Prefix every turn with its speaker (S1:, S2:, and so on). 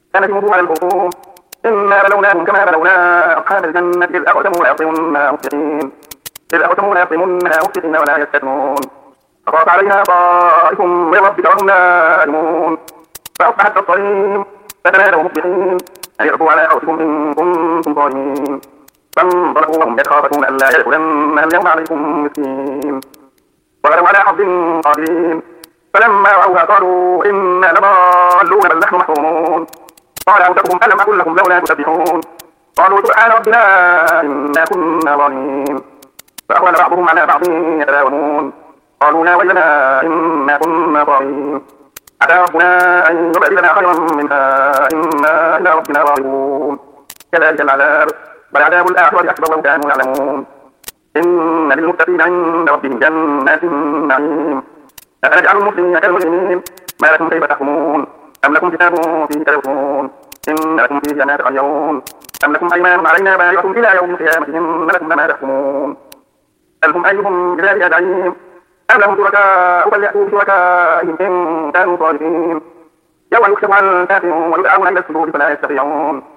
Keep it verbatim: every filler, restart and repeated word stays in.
S1: كانت يموت على الخروج إنا بلوناهم كما بلونا أصحاب الجنة إذ أقسموا ليصرمنها مسبحين إذ أقسموا ليصرمنها مسبحين ولا يستثنون فطاف عليها طائف من ربك وهم نائمون فأصبحت كالصريم فتنادوا مصبحين أن اغدوا على حوضكم إن كنتم صارمين فانطلقوا وهم يتخافتون ألا يدخلنها اليوم عليكم مسكين وغدوا على حظ قادرين فلما رأوها قالوا إنا لضالون بل نحن محرومون قال أوسطهم ألم أقل لكم لولا تسبحون قالوا سبحان ربنا إنا كنا ظالمين فأقبل بعضهم على بعض يتلاومون قالوا يا ويلنا إنا كنا طاغين عسى ربنا أن يبدلنا خيرا منها إنا إلى ربنا راغبون كذلك العذاب ولعذاب الآخرة أكبر لو كانوا يعلمون إن للمتقين عند ربهم جنات النعيم أفنجعل المسلمين كالمجرمين ما لكم كيف تحكمون أم لكم كتاب فيه تدرسون إن لكم فيه ما تخيرون أم لكم أيمان علينا بالغة إلى يوم القيامة إن لكم ما تحكمون ألهم أيهم بذلك زعيم أم لهم شركاء فليأتوا بشركائهم إن كانوا صادقين يوم يكشف عن كافر ويدعون إلى السجود فلا يستطيعون